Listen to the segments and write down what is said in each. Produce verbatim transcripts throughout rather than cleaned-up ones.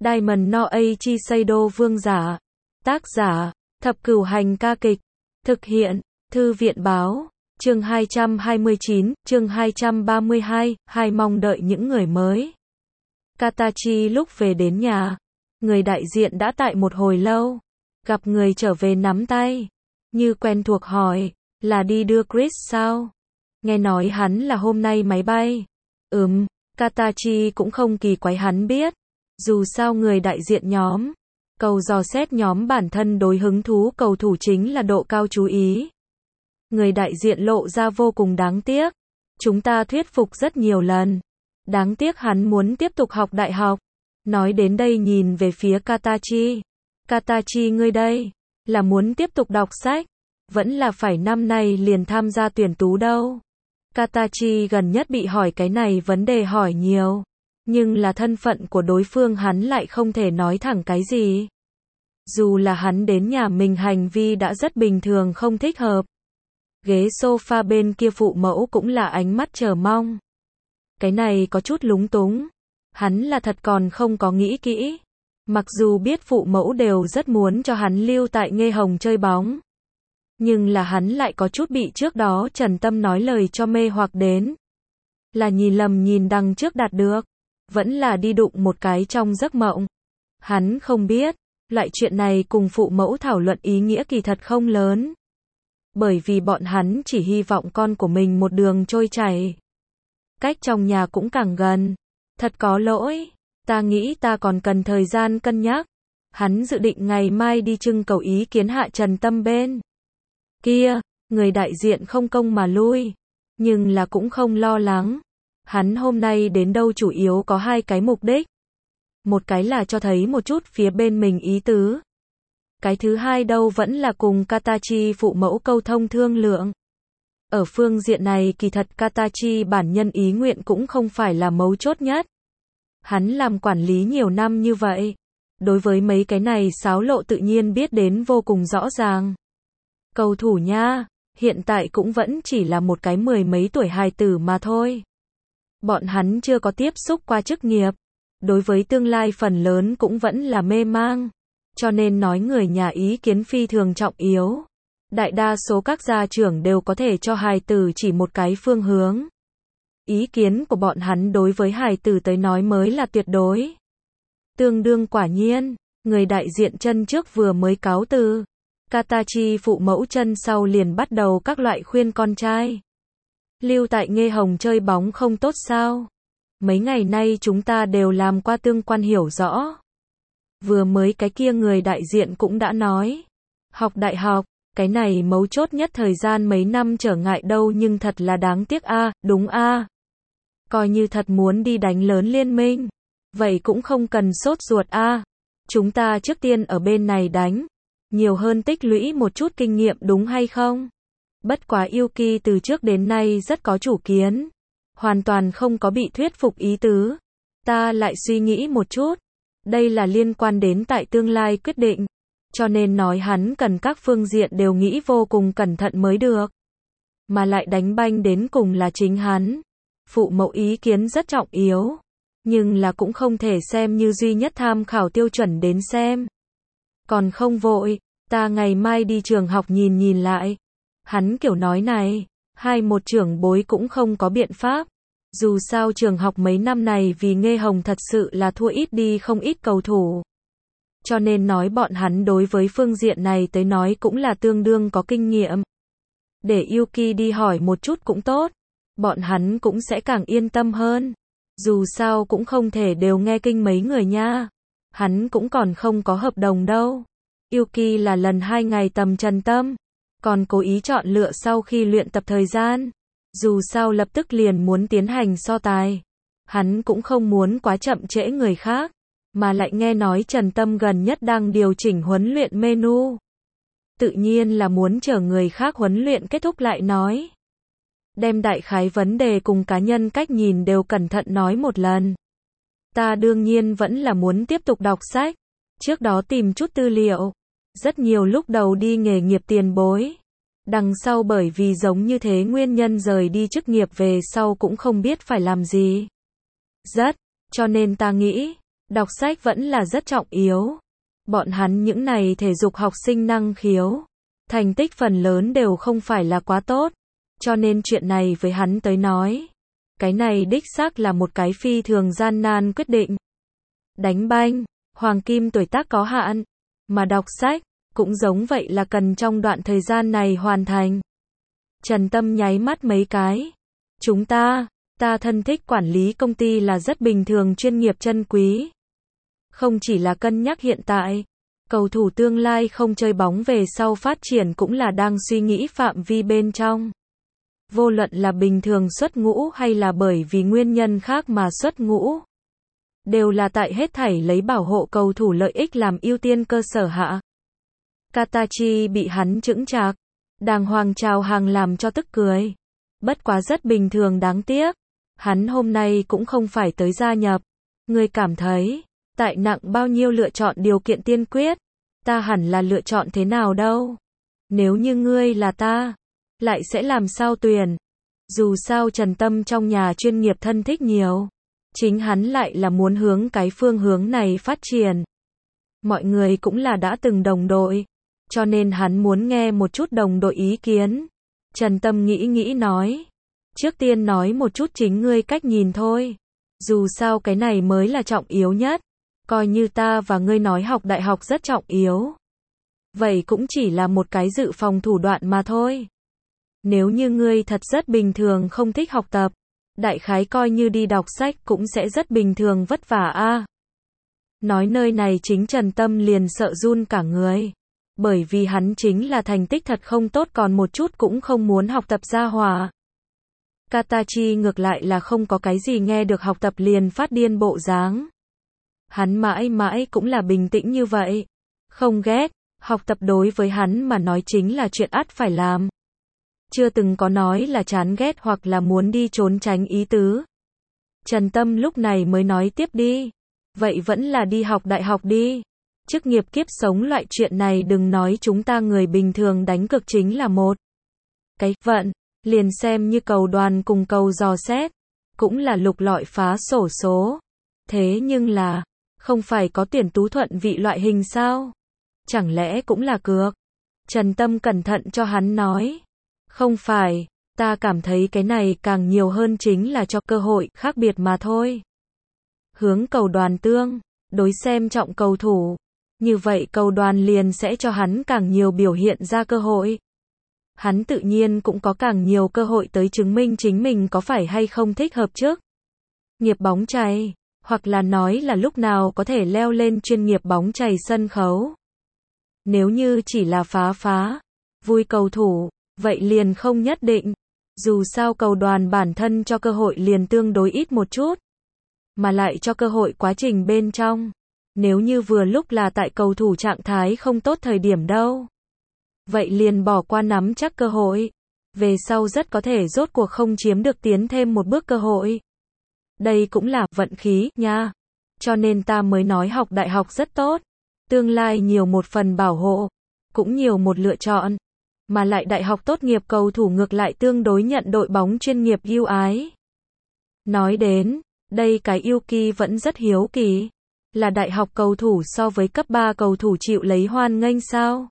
Diamond no Eiichi Seido Vương giả. Tác giả, Thập Cửu Hành ca kịch. Thực hiện, Thư viện báo. Chương hai trăm hai mươi chín, chương hai trăm ba mươi hai, hai mong đợi những người mới. Katachi lúc về đến nhà, người đại diện đã tại một hồi lâu. Gặp người trở về nắm tay, như quen thuộc hỏi, là đi đưa Chris sao? Nghe nói hắn là hôm nay máy bay. Ừm, Katachi cũng không kỳ quái hắn biết. Dù sao người đại diện nhóm, cầu dò xét nhóm bản thân đối hứng thú cầu thủ chính là độ cao chú ý. Người đại diện lộ ra vô cùng đáng tiếc. Chúng ta thuyết phục rất nhiều lần. Đáng tiếc hắn muốn tiếp tục học đại học. Nói đến đây nhìn về phía Katachi. Katachi ngươi đây, là muốn tiếp tục đọc sách, vẫn là phải năm nay liền tham gia tuyển tú đâu. Katachi gần nhất bị hỏi cái này vấn đề hỏi nhiều. Nhưng là thân phận của đối phương hắn lại không thể nói thẳng cái gì. Dù là hắn đến nhà mình hành vi đã rất bình thường không thích hợp. Ghế sofa bên kia phụ mẫu cũng là ánh mắt chờ mong. Cái này có chút lúng túng. Hắn là thật còn không có nghĩ kỹ. Mặc dù biết phụ mẫu đều rất muốn cho hắn lưu tại Nghê Hồng chơi bóng. Nhưng là hắn lại có chút bị trước đó Trần Tâm nói lời cho mê hoặc đến. Là nhìn lầm nhìn đằng trước đạt được. Vẫn là đi đụng một cái trong giấc mộng. Hắn không biết, loại chuyện này cùng phụ mẫu thảo luận ý nghĩa kỳ thật không lớn. Bởi vì bọn hắn chỉ hy vọng con của mình một đường trôi chảy. Cách trong nhà cũng càng gần. Thật có lỗi, ta nghĩ ta còn cần thời gian cân nhắc. Hắn dự định ngày mai đi trưng cầu ý kiến hạ Trần Tâm bên kia, người đại diện không công mà lui. Nhưng là cũng không lo lắng. Hắn hôm nay đến đâu chủ yếu có hai cái mục đích. Một cái là cho thấy một chút phía bên mình ý tứ. Cái thứ hai đâu vẫn là cùng Katachi phụ mẫu câu thông thương lượng. Ở phương diện này kỳ thật Katachi bản nhân ý nguyện cũng không phải là mấu chốt nhất. Hắn làm quản lý nhiều năm như vậy. Đối với mấy cái này xáo lộ tự nhiên biết đến vô cùng rõ ràng. Cầu thủ nha, hiện tại cũng vẫn chỉ là một cái mười mấy tuổi hài tử mà thôi. Bọn hắn chưa có tiếp xúc qua chức nghiệp. Đối với tương lai phần lớn cũng vẫn là mê mang. Cho nên nói người nhà ý kiến phi thường trọng yếu. Đại đa số các gia trưởng đều có thể cho hài tử chỉ một cái phương hướng. Ý kiến của bọn hắn đối với hài tử tới nói mới là tuyệt đối. Tương đương quả nhiên, người đại diện chân trước vừa mới cáo từ. Katachi phụ mẫu chân sau liền bắt đầu các loại khuyên con trai. Lưu tại Nghê Hồng chơi bóng không tốt sao? Mấy ngày nay chúng ta đều làm qua tương quan hiểu rõ. Vừa mới cái kia người đại diện cũng đã nói. Học đại học, cái này mấu chốt nhất thời gian mấy năm trở ngại đâu nhưng thật là đáng tiếc a, à, đúng a. À. Coi như thật muốn đi đánh lớn liên minh. Vậy cũng không cần sốt ruột a. À. Chúng ta trước tiên ở bên này đánh. Nhiều hơn tích lũy một chút kinh nghiệm đúng hay không? Bất quá Yuki từ trước đến nay rất có chủ kiến. Hoàn toàn không có bị thuyết phục ý tứ. Ta lại suy nghĩ một chút. Đây là liên quan đến tại tương lai quyết định. Cho nên nói hắn cần các phương diện đều nghĩ vô cùng cẩn thận mới được. Mà lại đánh banh đến cùng là chính hắn. Phụ mẫu ý kiến rất trọng yếu. Nhưng là cũng không thể xem như duy nhất tham khảo tiêu chuẩn đến xem. Còn không vội, ta ngày mai đi trường học nhìn nhìn lại. Hắn kiểu nói này, hai một trưởng bối cũng không có biện pháp. Dù sao trường học mấy năm này vì Nghê Hồng thật sự là thua ít đi không ít cầu thủ. Cho nên nói bọn hắn đối với phương diện này tới nói cũng là tương đương có kinh nghiệm. Để Yuki đi hỏi một chút cũng tốt. Bọn hắn cũng sẽ càng yên tâm hơn. Dù sao cũng không thể đều nghe kinh mấy người nha. Hắn cũng còn không có hợp đồng đâu. Yuki là lần hai ngày tầm Trần Tâm. Còn cố ý chọn lựa sau khi luyện tập thời gian. Dù sao lập tức liền muốn tiến hành so tài. Hắn cũng không muốn quá chậm trễ người khác. Mà lại nghe nói Trần Tâm gần nhất đang điều chỉnh huấn luyện menu. Tự nhiên là muốn chờ người khác huấn luyện kết thúc lại nói. Đem đại khái vấn đề cùng cá nhân cách nhìn đều cẩn thận nói một lần. Ta đương nhiên vẫn là muốn tiếp tục đọc sách. Trước đó tìm chút tư liệu. Rất nhiều lúc đầu đi nghề nghiệp tiền bối. Đằng sau bởi vì giống như thế nguyên nhân rời đi chức nghiệp về sau cũng không biết phải làm gì. Rất, cho nên ta nghĩ, Đọc sách vẫn là rất trọng yếu. Bọn hắn những này thể dục học sinh năng khiếu, thành tích phần lớn đều không phải là quá tốt, cho nên chuyện này với hắn tới nói, cái này đích xác là một cái phi thường gian nan quyết định. Đánh banh, hoàng kim tuổi tác có hạn, mà đọc sách, cũng giống vậy là cần trong đoạn thời gian này hoàn thành. Trần Tâm nháy mắt mấy cái. Chúng ta, ta thân thích quản lý công ty là rất bình thường chuyên nghiệp chân quý. Không chỉ là cân nhắc hiện tại, cầu thủ tương lai không chơi bóng về sau phát triển cũng là đang suy nghĩ phạm vi bên trong. Vô luận là bình thường xuất ngũ hay là bởi vì nguyên nhân khác mà xuất ngũ, đều là tại hết thảy lấy bảo hộ cầu thủ lợi ích làm ưu tiên cơ sở hạ. Katachi bị hắn chững chạc, đàng hoàng chào hàng làm cho tức cười. Bất quá rất bình thường đáng tiếc. Hắn hôm nay cũng không phải tới gia nhập. Ngươi cảm thấy, tại nặng bao nhiêu lựa chọn điều kiện tiên quyết, ta hẳn là lựa chọn thế nào đâu. Nếu như ngươi là ta, lại sẽ làm sao tuyển. Dù sao Trần Tâm trong nhà chuyên nghiệp thân thích nhiều. Chính hắn lại là muốn hướng cái phương hướng này phát triển. Mọi người cũng là đã từng đồng đội, cho nên hắn muốn nghe một chút đồng đội ý kiến. Trần Tâm nghĩ nghĩ nói. Trước tiên nói một chút chính ngươi cách nhìn thôi. Dù sao cái này mới là trọng yếu nhất. Coi như ta và ngươi nói học đại học rất trọng yếu. Vậy cũng chỉ là một cái dự phòng thủ đoạn mà thôi. Nếu như ngươi thật rất bình thường không thích học tập, đại khái coi như đi đọc sách cũng sẽ rất bình thường vất vả a. Nói nơi này chính Trần Tâm liền sợ run cả người. Bởi vì hắn chính là thành tích thật không tốt còn một chút cũng không muốn học tập gia hỏa. Katachi ngược lại là không có cái gì nghe được học tập liền phát điên bộ dáng. Hắn mãi mãi cũng là bình tĩnh như vậy. Không ghét, học tập đối với hắn mà nói chính là chuyện ắt phải làm. Chưa từng có nói là chán ghét hoặc là muốn đi trốn tránh ý tứ. Trần Tâm lúc này mới nói tiếp đi. Vậy vẫn là đi học đại học đi. Chức nghiệp kiếp sống loại chuyện này đừng nói chúng ta người bình thường đánh cực chính là một cái vận, liền xem như cầu đoàn cùng cầu dò xét, cũng là lục lọi phá sổ số. Thế nhưng là, không phải có tuyển tú thuận vị loại hình sao? Chẳng lẽ cũng là cược? Trần Tâm cẩn thận cho hắn nói. Không phải, ta cảm thấy cái này càng nhiều hơn chính là cho cơ hội khác biệt mà thôi. Hướng cầu đoàn tương, đối xem trọng cầu thủ. Như vậy cầu đoàn liền sẽ cho hắn càng nhiều biểu hiện ra cơ hội. Hắn tự nhiên cũng có càng nhiều cơ hội tới chứng minh chính mình có phải hay không thích hợp trước. Nghiệp bóng chày, hoặc là nói là lúc nào có thể leo lên chuyên nghiệp bóng chày sân khấu. Nếu như chỉ là phá phá, vui cầu thủ, vậy liền không nhất định. Dù sao cầu đoàn bản thân cho cơ hội liền tương đối ít một chút. Mà lại cho cơ hội quá trình bên trong. Nếu như vừa lúc là tại cầu thủ trạng thái không tốt thời điểm đâu. Vậy liền bỏ qua nắm chắc cơ hội. Về sau rất có thể rốt cuộc không chiếm được tiến thêm một bước cơ hội. Đây cũng là vận khí nha. Cho nên ta mới nói học đại học rất tốt. Tương lai nhiều một phần bảo hộ. Cũng nhiều một lựa chọn. Mà lại đại học tốt nghiệp cầu thủ ngược lại tương đối nhận đội bóng chuyên nghiệp ưu ái. Nói đến, đây cái Yuki vẫn rất hiếu kỳ. Là đại học cầu thủ so với cấp ba cầu thủ chịu lấy hoan nghênh sao?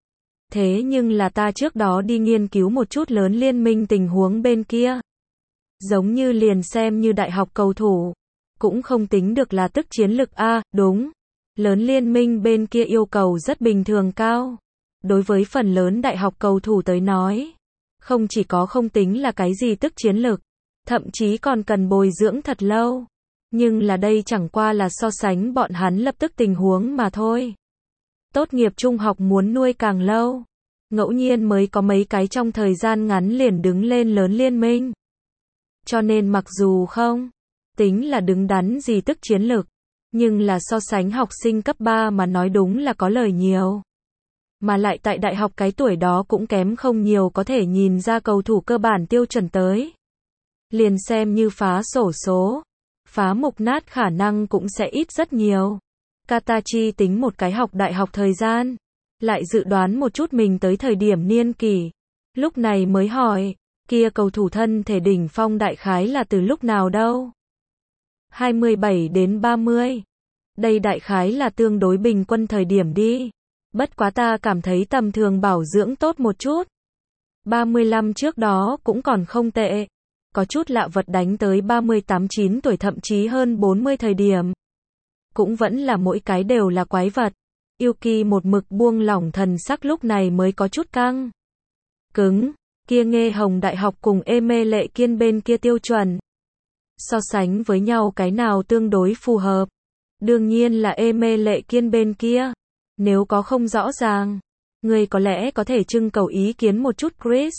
Thế nhưng là ta trước đó đi nghiên cứu một chút lớn liên minh tình huống bên kia. Giống như liền xem như đại học cầu thủ. Cũng không tính được là tức chiến lực A, đúng. Lớn liên minh bên kia yêu cầu rất bình thường cao. Đối với phần lớn đại học cầu thủ tới nói. Không chỉ có không tính là cái gì tức chiến lực. Thậm chí còn cần bồi dưỡng thật lâu. Nhưng là đây chẳng qua là so sánh bọn hắn lập tức tình huống mà thôi. Tốt nghiệp trung học muốn nuôi càng lâu. Ngẫu nhiên mới có mấy cái trong thời gian ngắn liền đứng lên lớn liên minh. Cho nên mặc dù không tính là đứng đắn gì tức chiến lược, nhưng là so sánh học sinh cấp ba mà nói đúng là có lời nhiều. Mà lại tại đại học cái tuổi đó cũng kém không nhiều có thể nhìn ra cầu thủ cơ bản tiêu chuẩn tới. Liền xem như phá sổ số. Phá mục nát khả năng cũng sẽ ít rất nhiều. Katachi tính một cái học đại học thời gian. Lại dự đoán một chút mình tới thời điểm niên kỷ. Lúc này mới hỏi, kia cầu thủ thân thể đỉnh phong đại khái là từ lúc nào đâu? hai mươi bảy đến ba mươi. Đây đại khái là tương đối bình quân thời điểm đi. Bất quá ta cảm thấy tầm thường bảo dưỡng tốt một chút. ba mươi lăm trước đó cũng còn không tệ. Có chút lạ vật đánh tới ba mươi tám chín tuổi thậm chí hơn bốn mươi thời điểm. Cũng vẫn là mỗi cái đều là quái vật. Yuki một mực buông lỏng thần sắc lúc này mới có chút căng. Cứng, kia Nghe Hồng Đại học cùng Eme Lệ Kiên bên kia tiêu chuẩn. So sánh với nhau cái nào tương đối phù hợp. Đương nhiên là Eme Lệ Kiên bên kia. Nếu có không rõ ràng, người có lẽ có thể trưng cầu ý kiến một chút Chris.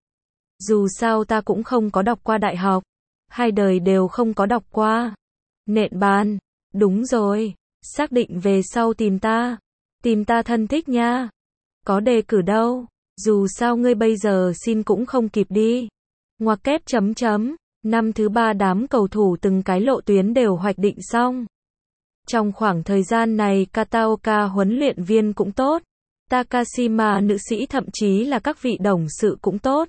Dù sao ta cũng không có đọc qua đại học. Hai đời đều không có đọc qua. Nện bàn. Đúng rồi. Xác định về sau tìm ta. Tìm ta thân thích nha. Có đề cử đâu. Dù sao ngươi bây giờ xin cũng không kịp đi. Ngoặc kép chấm chấm. Năm thứ ba đám cầu thủ từng cái lộ tuyến đều hoạch định xong. Trong khoảng thời gian này Kataoka huấn luyện viên cũng tốt. Takashima nữ sĩ thậm chí là các vị đồng sự cũng tốt.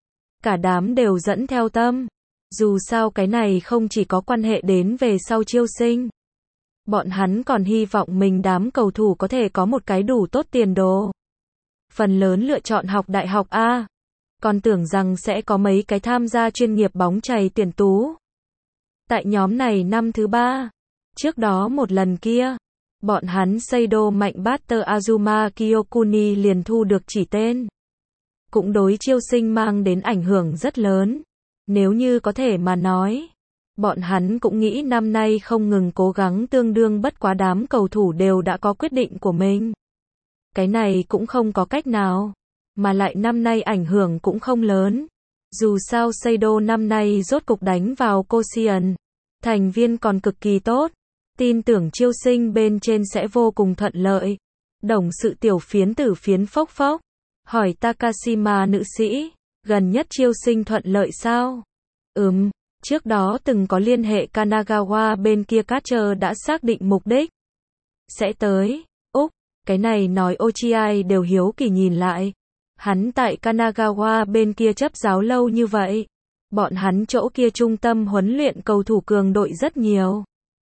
Cả đám đều dẫn theo tâm. Dù sao cái này không chỉ có quan hệ đến về sau chiêu sinh. Bọn hắn còn hy vọng mình đám cầu thủ có thể có một cái đủ tốt tiền đồ. Phần lớn lựa chọn học đại học A. Còn tưởng rằng sẽ có mấy cái tham gia chuyên nghiệp bóng chày tuyển tú. Tại nhóm này năm thứ ba. Trước đó một lần kia. Bọn hắn Seido mạnh Butter Azuma Kyokuni liền thu được chỉ tên. Cũng đối chiêu sinh mang đến ảnh hưởng rất lớn. Nếu như có thể mà nói. Bọn hắn cũng nghĩ năm nay không ngừng cố gắng tương đương bất quá đám cầu thủ đều đã có quyết định của mình. Cái này cũng không có cách nào. Mà lại năm nay ảnh hưởng cũng không lớn. Dù sao Seido năm nay rốt cục đánh vào Koshien. Thành viên còn cực kỳ tốt. Tin tưởng chiêu sinh bên trên sẽ vô cùng thuận lợi. Đồng sự tiểu phiến tử phiến phốc phốc. Hỏi Takashima nữ sĩ. Gần nhất chiêu sinh thuận lợi sao? Ừm. Trước đó từng có liên hệ Kanagawa bên kia Catcher đã xác định mục đích. Sẽ tới. Úc. Cái này nói Ochiai đều hiếu kỳ nhìn lại. Hắn tại Kanagawa bên kia chấp giáo lâu như vậy. Bọn hắn chỗ kia trung tâm huấn luyện cầu thủ cường đội rất nhiều.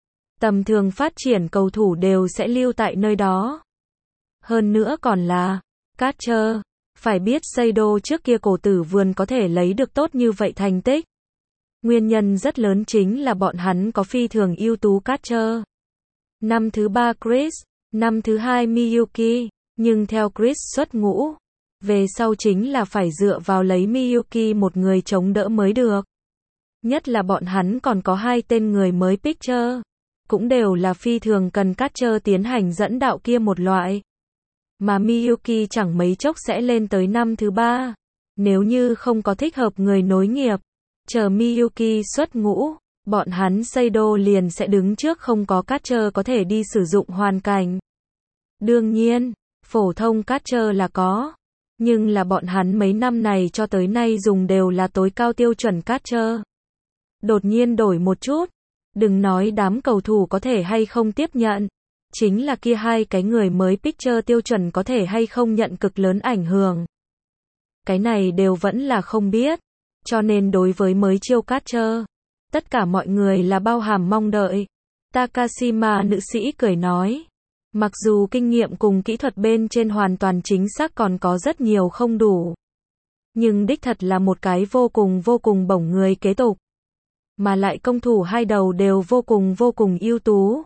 Tầm thường phát triển cầu thủ đều sẽ lưu tại nơi đó. Hơn nữa còn là Catcher. Phải biết Seido trước kia cổ tử vườn có thể lấy được tốt như vậy thành tích. Nguyên nhân rất lớn chính là bọn hắn có phi thường ưu tú catcher. Năm thứ ba Chris, năm thứ hai Miyuki, nhưng theo Chris xuất ngũ, về sau chính là phải dựa vào lấy Miyuki một người chống đỡ mới được. Nhất là bọn hắn còn có hai tên người mới pitcher, cũng đều là phi thường cần catcher tiến hành dẫn đạo kia một loại. Mà Miyuki chẳng mấy chốc sẽ lên tới năm thứ ba. Nếu như không có thích hợp người nối nghiệp, chờ Miyuki xuất ngũ, bọn hắn Seido liền sẽ đứng trước không có catcher có thể đi sử dụng hoàn cảnh. Đương nhiên, phổ thông catcher là có, nhưng là bọn hắn mấy năm này cho tới nay dùng đều là tối cao tiêu chuẩn catcher. Đột nhiên đổi một chút, đừng nói đám cầu thủ có thể hay không tiếp nhận, chính là kia hai cái người mới pitcher tiêu chuẩn có thể hay không nhận cực lớn ảnh hưởng. Cái này đều vẫn là không biết. Cho nên đối với mới chiêu catcher, tất cả mọi người là bao hàm mong đợi. Takashima nữ sĩ cười nói. Mặc dù kinh nghiệm cùng kỹ thuật bên trên hoàn toàn chính xác còn có rất nhiều không đủ. Nhưng đích thật là một cái vô cùng vô cùng bổng người kế tục. Mà lại công thủ hai đầu đều vô cùng vô cùng ưu tú.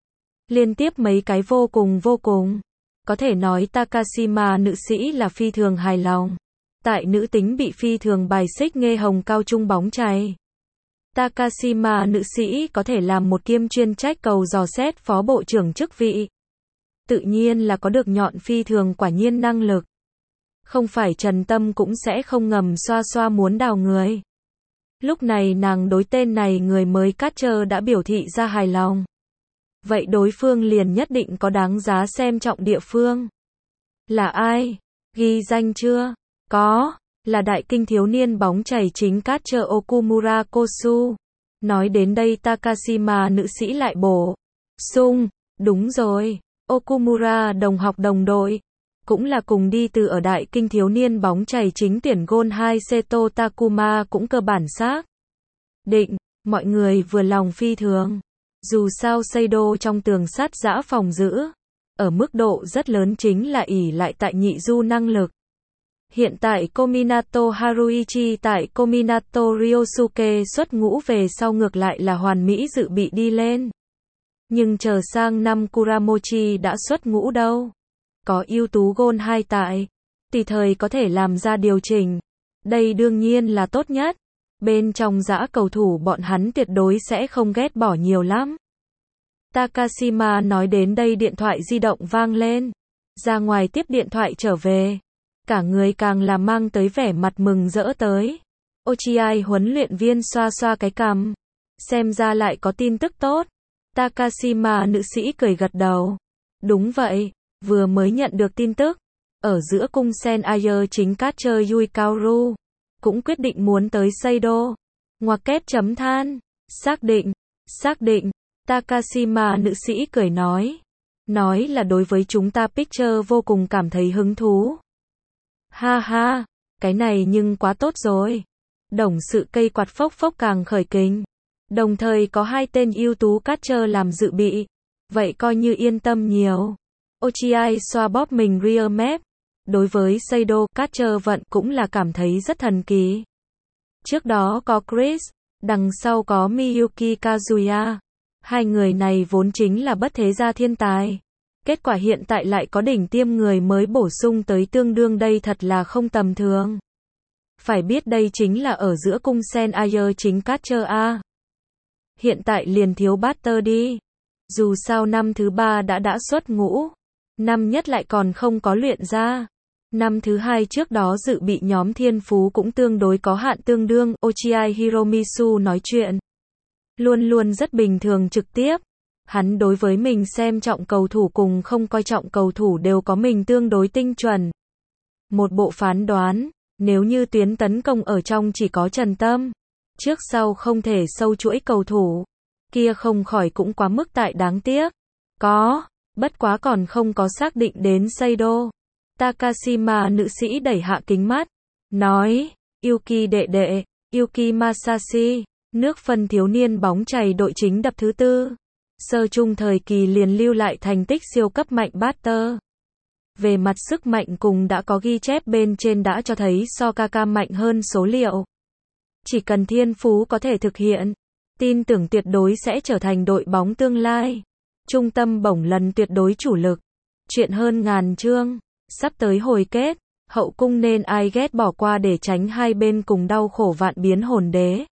Liên tiếp mấy cái vô cùng vô cùng. Có thể nói Takashima nữ sĩ là phi thường hài lòng. Tại nữ tính bị phi thường bài xích Nghe Hồng cao trung bóng chày. Takashima nữ sĩ có thể làm một kiêm chuyên trách cầu dò xét phó bộ trưởng chức vị. Tự nhiên là có được nhọn phi thường quả nhiên năng lực. Không phải Trần Tâm cũng sẽ không ngầm xoa xoa muốn đào người. Lúc này nàng đối tên này người mới catcher đã biểu thị ra hài lòng. Vậy đối phương liền nhất định có đáng giá xem trọng địa phương. Là ai? Ghi danh chưa? Có, là đại kinh thiếu niên bóng chày chính catcher Okumura Kosu. Nói đến đây Takashima nữ sĩ lại bổ sung, đúng rồi, Okumura đồng học đồng đội, cũng là cùng đi từ ở đại kinh thiếu niên bóng chày chính tuyển Gon hai Seto Takuma cũng cơ bản xác định, mọi người vừa lòng phi thường. Dù sao Seido trong tường sắt giã phòng giữ, ở mức độ rất lớn chính là ỷ lại tại nhị du năng lực. Hiện tại Kominato Haruichi tại Kominato Ryosuke xuất ngũ về sau ngược lại là hoàn mỹ dự bị đi lên. Nhưng chờ sang năm Kuramochi đã xuất ngũ đâu. Có ưu tú Gon hai tại, tùy thời có thể làm ra điều chỉnh. Đây đương nhiên là tốt nhất. Bên trong dã cầu thủ bọn hắn tuyệt đối sẽ không ghét bỏ nhiều lắm. Takashima nói đến đây điện thoại di động vang lên. Ra ngoài tiếp điện thoại trở về. Cả người càng là mang tới vẻ mặt mừng rỡ tới. Ochiai huấn luyện viên xoa xoa cái cằm. Xem ra lại có tin tức tốt. Takashima nữ sĩ cười gật đầu. Đúng vậy, vừa mới nhận được tin tức. Ở giữa cung Sen Ayer chính catcher Yui Kaoru cũng quyết định muốn tới Seido. Ngoặc kép chấm than. Xác định, xác định. Takashima nữ sĩ cười nói. Nói là đối với chúng ta pitcher vô cùng cảm thấy hứng thú. Ha ha, cái này nhưng quá tốt rồi. Đồng sự cây quạt phốc phốc càng khởi kình. Đồng thời có hai tên ưu tú catcher làm dự bị. Vậy coi như yên tâm nhiều. Ochiai xoa bóp mình rear map. Đối với Seido, catcher vận cũng là cảm thấy rất thần kỳ. Trước đó có Chris, đằng sau có Miyuki Kazuya. Hai người này vốn chính là bất thế gia thiên tài. Kết quả hiện tại lại có đỉnh tiêm người mới bổ sung tới tương đương, đây thật là không tầm thường. Phải biết đây chính là ở giữa cung Sen Ayer chính catcher A. Hiện tại liền thiếu batter đi. Dù sao năm thứ ba đã đã xuất ngũ. Năm nhất lại còn không có luyện ra. Năm thứ hai trước đó dự bị nhóm thiên phú cũng tương đối có hạn tương đương. Ochiai Hiromitsu nói chuyện. Luôn luôn rất bình thường trực tiếp. Hắn đối với mình xem trọng cầu thủ cùng không coi trọng cầu thủ đều có mình tương đối tinh chuẩn. Một bộ phán đoán, nếu như tuyến tấn công ở trong chỉ có Trần Tâm, trước sau không thể sâu chuỗi cầu thủ, kia không khỏi cũng quá mức tại đáng tiếc. Có, bất quá còn không có xác định đến Seido. Takashima nữ sĩ đẩy hạ kính mắt, nói, Yuki đệ đệ, Yuki Masashi, nước phân thiếu niên bóng chày đội chính đập thứ tư. Sơ trung thời kỳ liền lưu lại thành tích siêu cấp mạnh batter. Về mặt sức mạnh cùng đã có ghi chép bên trên đã cho thấy so Kaka mạnh hơn số liệu. Chỉ cần thiên phú có thể thực hiện, tin tưởng tuyệt đối sẽ trở thành đội bóng tương lai. Trung tâm bổng lần tuyệt đối chủ lực. Chuyện hơn ngàn chương, sắp tới hồi kết, hậu cung nên ai ghét bỏ qua để tránh hai bên cùng đau khổ vạn biến hồn đế.